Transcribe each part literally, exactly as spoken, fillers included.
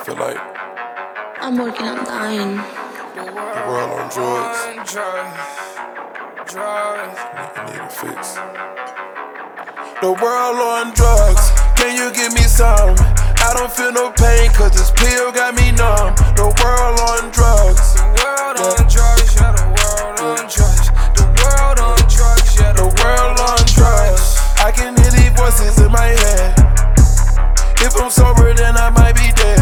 feel like I'm working on dying. the world on drugs. Drugs. Nigga need a fix. The world on drugs. Can you give me some? I don't feel no pain, cause this pill got me numb. The world on drugs. The world on drugs, yeah, the world on drugs. The world on drugs, yeah, The world on drugs. I can hear these voices in my head. If I'm sober, then I might be dead.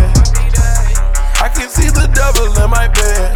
I can see the devil in my bed.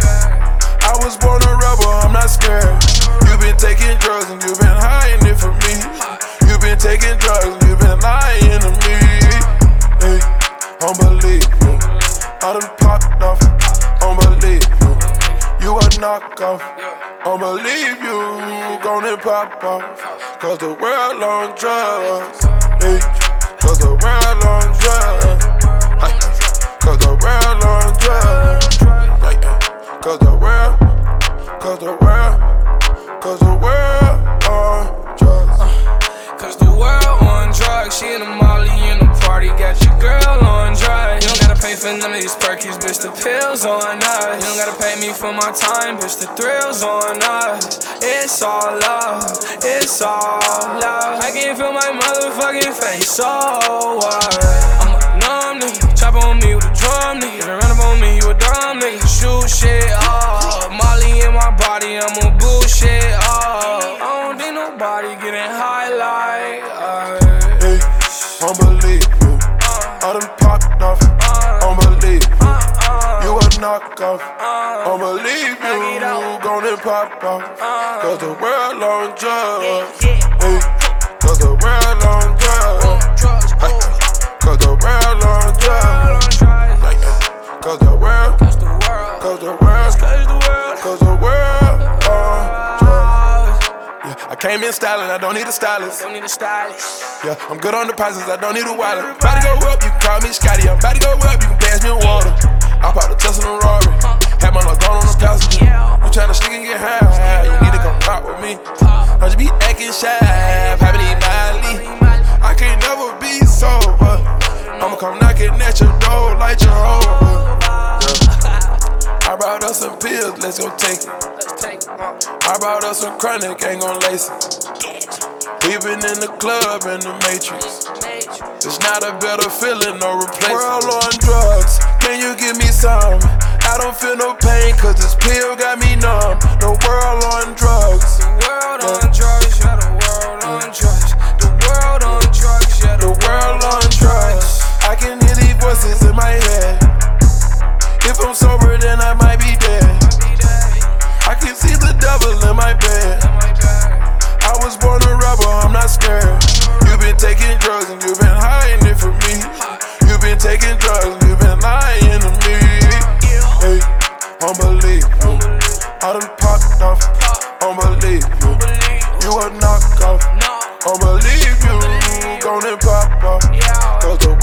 I was born a rebel, I'm not scared. You've been taking drugs and you've been hiding it from me. You've been taking drugs and you've been lying to me. Hey, unbelievable. I done popped off. Unbelievable. You a knockoff. Unbelieve you gonna pop off. Cause the world on drugs. Hey, cause the world on drugs. Ay, cause the world on drugs. Ay, ay, cause the world, cause the world, cause the world on drugs. Cause the world on drugs. She in the molly in the party, got your girl on drugs. You don't gotta pay for none of these perkies, bitch, the pills on us. You don't gotta pay me for my time, bitch, the thrills on us. It's all love, it's all love. I can feel my motherfucking face, so what? I'm a numb nigga, chop on me with a drum nigga. Run up on me, you a dumb nigga. Shoot shit up, Molly in my body, I'm a bullshit up. I don't think nobody getting high like us. Hey, unbelievable. I done popped off. Unbelievable. You a knockoff. Unbelieve you gonna pop off. Cause the world on drugs. Hey, cause the world on drugs. Ay, cause the world on drugs. Ay, cause the world, cause the world, cause the world, cause the world on drugs. Yeah, I came in styling, I don't need a stylist. Don't need a stylist. Yeah, I'm good on deposits, I don't need a wallet. About to go up, you can call me Scotty. I'm about to go up, you can pass me water. I popped a Tesla and Rari. Had my luck on the passenger. You tryna sneak and get high, you need to come out with me. I just be acting shy, having these Miley. I can't never be sober. I'ma come knocking at your door like Jehovah. Yeah. I brought us some pills, let's go take it. I brought us some chronic, ain't gon' lace it. We been in the club in the Matrix. It's not a better feeling, no replacement. World on drugs, can you give me some? I don't feel no pain, cause this pill got me numb. The world on drugs. The world on drugs, yeah, the world on drugs. The world on drugs, yeah, The world on drugs. I can hear these voices in my head. If I'm sober, then I might be dead. I can see the devil in my bed. I was born a rebel, I'm not scared. You've been taking drugs and you've been hiding it from me. You've been taking drugs and you've been lying to me. Hey, unbelievable. I done popped off. Unbelievable. You a knockoff. Unbelieve you gonna pop off. Cause the